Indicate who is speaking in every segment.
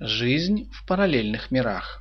Speaker 1: Жизнь в параллельных мирах.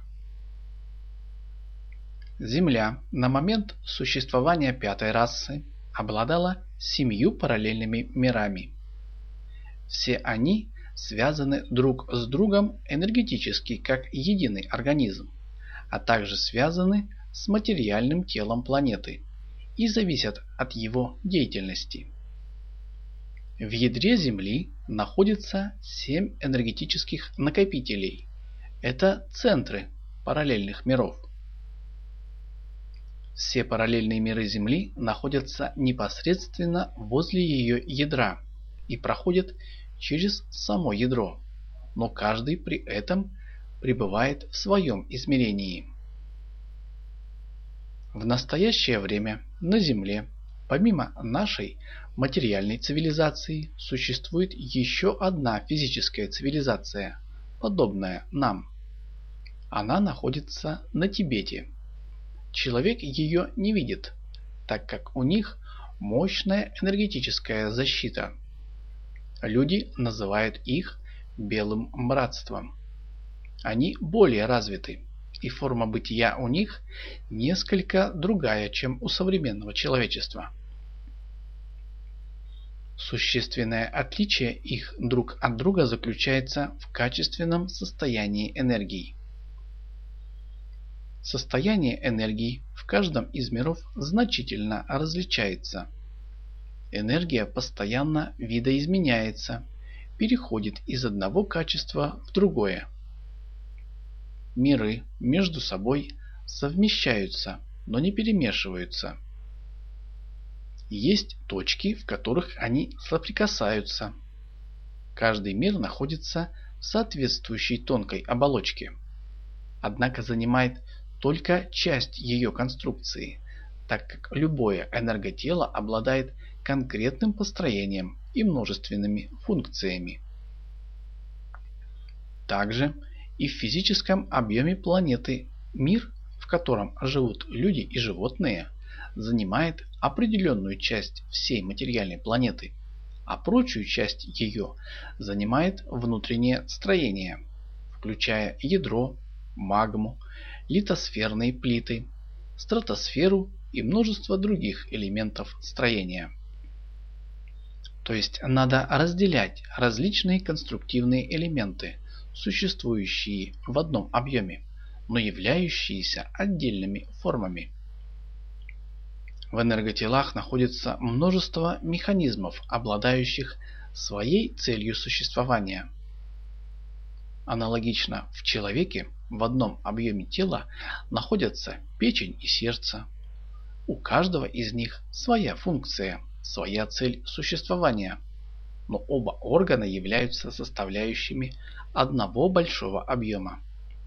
Speaker 1: Земля на момент существования пятой расы обладала 7 параллельными мирами. Все они связаны друг с другом энергетически как единый организм, а также связаны с материальным телом планеты и зависят от его деятельности. В ядре Земли находится 7 энергетических накопителей. Это центры параллельных миров. Все параллельные миры Земли находятся непосредственно возле ее ядра и проходят через само ядро, но каждый при этом пребывает в своем измерении. В настоящее время на Земле, помимо нашей материальной цивилизации, существует еще одна физическая цивилизация, подобная нам. Она находится на Тибете. Человек ее не видит, так как у них мощная энергетическая защита. Люди называют их белым братством. Они более развиты, и форма бытия у них несколько другая, чем у современного человечества. Существенное отличие их друг от друга заключается в качественном состоянии энергии. Состояние энергии в каждом из миров значительно различается. Энергия постоянно видоизменяется, переходит из одного качества в другое. Миры между собой совмещаются, но не перемешиваются. Есть точки, в которых они соприкасаются. Каждый мир находится в соответствующей тонкой оболочке, однако занимает только часть ее конструкции, так как любое энерготело обладает конкретным построением и множественными функциями. Также и в физическом объеме планеты мир, в котором живут люди и животные, занимает определенную часть всей материальной планеты, а прочую часть ее занимает внутреннее строение, включая ядро, магму, литосферные плиты, стратосферу и множество других элементов строения. То есть надо разделять различные конструктивные элементы, существующие в одном объеме, но являющиеся отдельными формами. В энерготелах находится множество механизмов, обладающих своей целью существования. Аналогично в человеке в одном объеме тела находятся печень и сердце. У каждого из них своя функция, своя цель существования, но оба органа являются составляющими одного большого объема.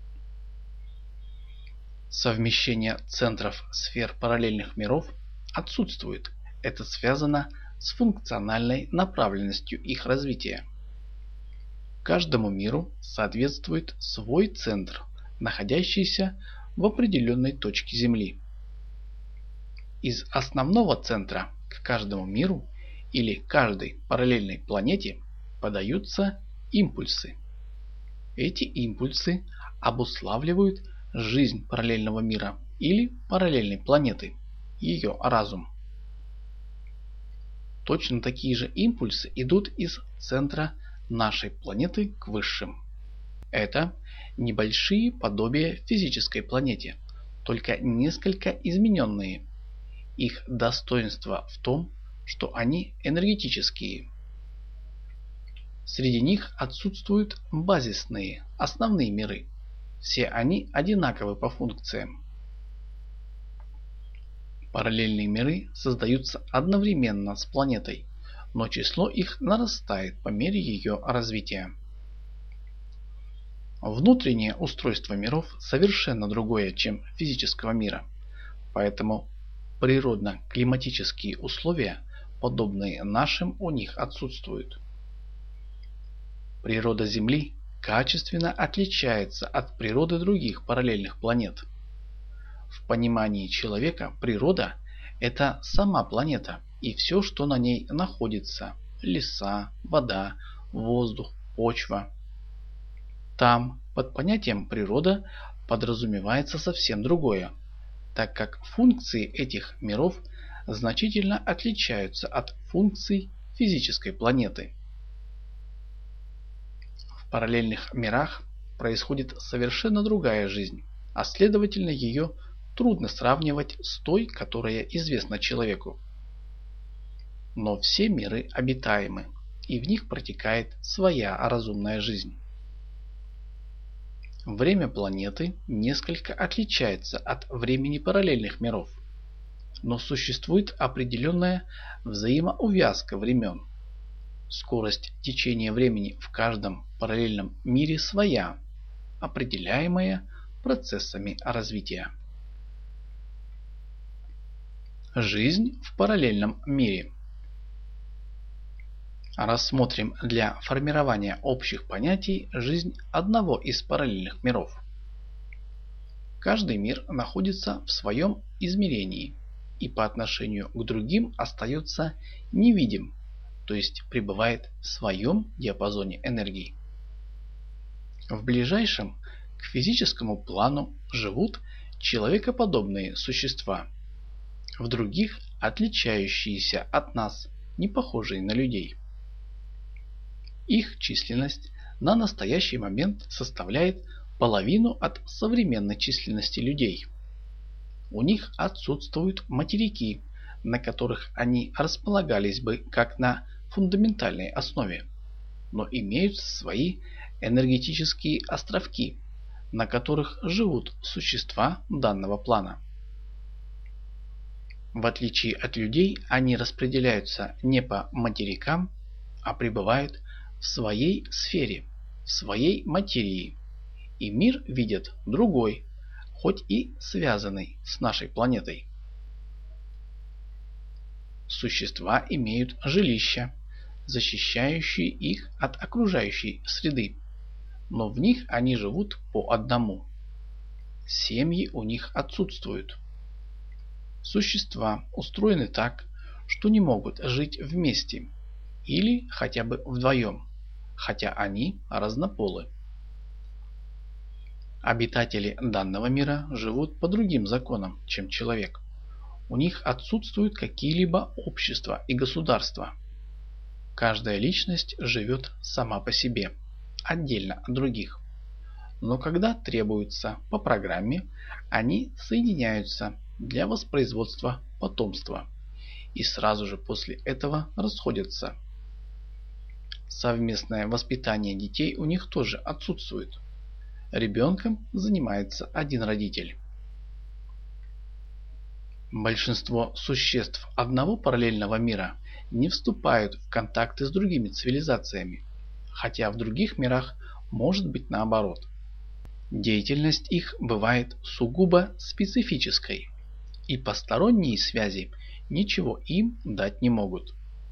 Speaker 1: Совмещение центров сфер параллельных миров отсутствует. Это связано с функциональной направленностью их развития. Каждому миру соответствует свой центр, находящийся в определенной точке Земли. Из основного центра к каждому миру или каждой параллельной планете подаются импульсы. Эти импульсы обуславливают жизнь параллельного мира или параллельной планеты, ее разум. Точно такие же импульсы идут из центра нашей планеты к высшим. Это небольшие подобия физической планете, только несколько измененные. Их достоинство в том, что они энергетические. Среди них отсутствуют базисные, основные миры. Все они одинаковы по функциям. Параллельные миры создаются одновременно с планетой, но число их нарастает по мере ее развития. Внутреннее устройство миров совершенно другое, чем физического мира, поэтому природно-климатические условия, подобные нашим, у них отсутствуют. Природа Земли качественно отличается от природы других параллельных планет. В понимании человека природа – это сама планета и все, что на ней находится – леса, вода, воздух, почва. Там, Под понятием природа подразумевается совсем другое, так как функции этих миров значительно отличаются от функций физической планеты. В параллельных мирах происходит совершенно другая жизнь, а следовательно ее трудно сравнивать с той, которая известна человеку. Но все миры обитаемы, и в них протекает своя разумная жизнь. Время планеты несколько отличается от времени параллельных миров, но существует определенная взаимоувязка времен. Скорость течения времени в каждом параллельном мире своя, определяемая процессами развития. Жизнь в параллельном мире. Рассмотрим для формирования общих понятий жизнь одного из параллельных миров. Каждый мир находится в своем измерении и по отношению к другим остается невидим, то есть пребывает в своем диапазоне энергии. В ближайшем к физическому плану живут человекоподобные существа, в других отличающиеся от нас, не похожие на людей. Их численность на настоящий момент составляет половину от современной численности людей. У них отсутствуют материки, на которых они располагались бы как на фундаментальной основе, но имеются свои энергетические островки, на которых живут существа данного плана. В отличие от людей, они распределяются не по материкам, а пребывают в своей сфере, в своей материи, и мир видят другой, хоть и связанный с нашей планетой. Существа имеют жилища, защищающие их от окружающей среды, но в них они живут по одному. Семьи у них отсутствуют. Существа устроены так, что не могут жить вместе или хотя бы вдвоем, хотя они разнополы. Обитатели данного мира живут по другим законам, чем человек. У них отсутствуют какие-либо общества и государства. Каждая личность живет сама по себе, отдельно от других. Но когда требуется по программе, они соединяются для воспроизводства потомства и сразу же после этого расходятся. Совместное воспитание детей у них тоже отсутствует. Ребенком занимается один родитель. Большинство существ одного параллельного мира не вступают в контакты с другими цивилизациями, хотя в других мирах может быть наоборот. Деятельность их бывает сугубо специфической, и посторонние связи ничего им дать не могут.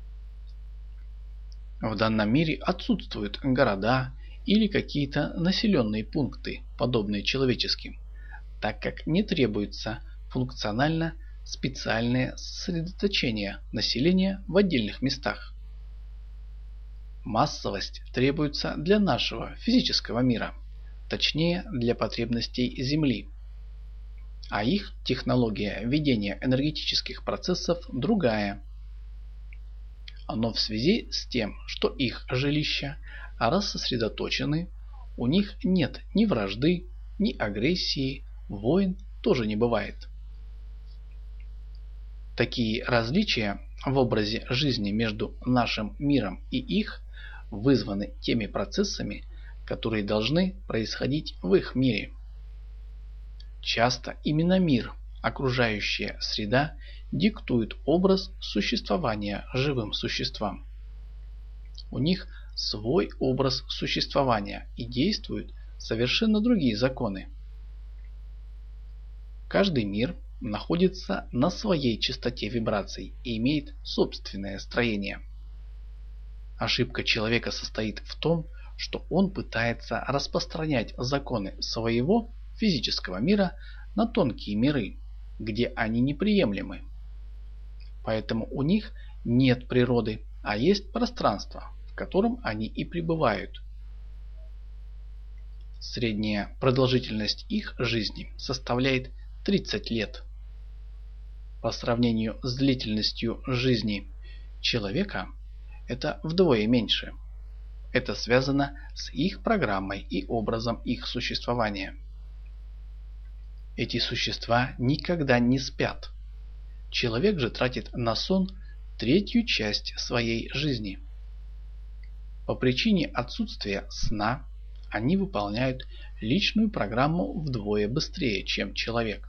Speaker 1: В данном мире отсутствуют города или какие-то населенные пункты, подобные человеческим, так как не требуется функционально специальное сосредоточение населения в отдельных местах. Массовость требуется для нашего физического мира, точнее для потребностей Земли, а их технология ведения энергетических процессов другая. Но в связи с тем, что их жилища рассосредоточены, у них нет ни вражды, ни агрессии, войн тоже не бывает. Такие различия в образе жизни между нашим миром и их вызваны теми процессами, которые должны происходить в их мире. Часто именно мир, окружающая среда, диктует образ существования живым существам. У них свой образ существования и действуют совершенно другие законы. Каждый мир находится на своей частоте вибраций и имеет собственное строение. Ошибка человека состоит в том, что он пытается распространять законы своего физического мира на тонкие миры, где они неприемлемы. Поэтому у них нет природы, а есть пространство, в котором они и пребывают. Средняя продолжительность их жизни составляет 30 лет. По сравнению с длительностью жизни человека это вдвое меньше. Это связано с их программой и образом их существования. Эти существа никогда не спят. Человек же тратит на сон третью часть своей жизни. По причине отсутствия сна они выполняют личную программу вдвое быстрее, чем человек.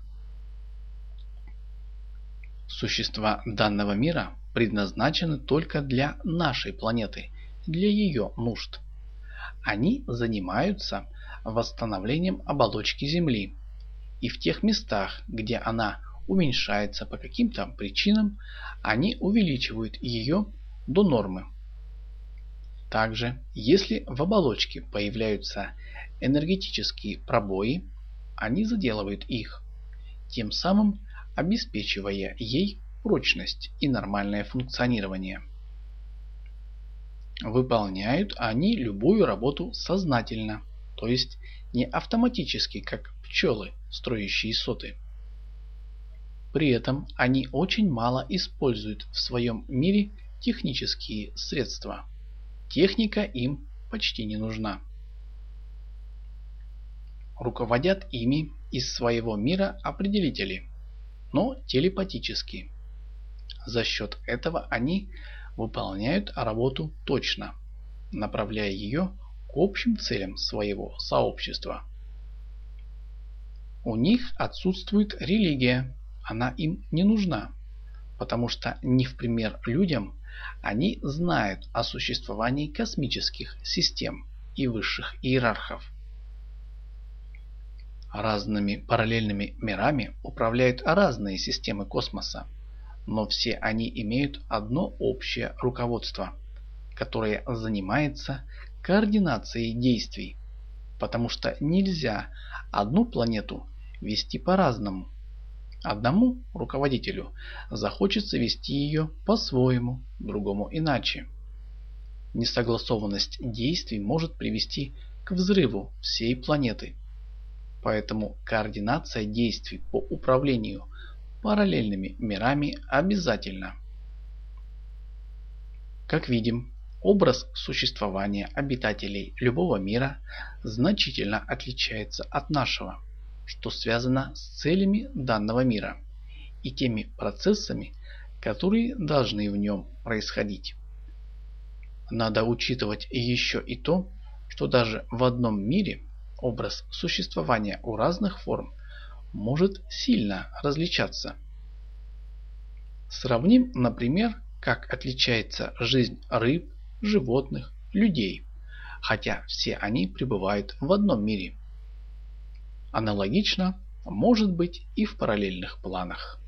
Speaker 1: Существа данного мира предназначены только для нашей планеты, для ее нужд. Они занимаются восстановлением оболочки Земли, и в тех местах, где она уменьшается по каким-то причинам, они увеличивают ее до нормы. Также, если в оболочке появляются энергетические пробои, они заделывают их, тем самым обеспечивая ей прочность и нормальное функционирование. Выполняют они любую работу сознательно, то есть не автоматически, как пчелы, строящие соты. При этом они очень мало используют в своем мире технические средства. Техника им почти не нужна. Руководят ими из своего мира определители, но телепатически. За счет этого они выполняют работу точно, направляя ее к общим целям своего сообщества. У них отсутствует религия, она им не нужна, потому что не в пример людям они знают о существовании космических систем и высших иерархов. Разными параллельными мирами управляют разные системы космоса, но все они имеют одно общее руководство, которое занимается координацией действий, потому что нельзя одну планету вести по-разному. Одному руководителю захочется вести ее по-своему, другому иначе. Несогласованность действий может привести к взрыву всей планеты. Поэтому координация действий по управлению параллельными мирами обязательна. Как видим, образ существования обитателей любого мира значительно отличается от нашего, что связано с целями данного мира и теми процессами, которые должны в нем происходить. Надо учитывать еще и то, что даже в одном мире образ существования у разных форм может сильно различаться. Сравним, например, как отличается жизнь рыб, животных, людей, хотя все они пребывают в одном мире. Аналогично может быть и в параллельных планах.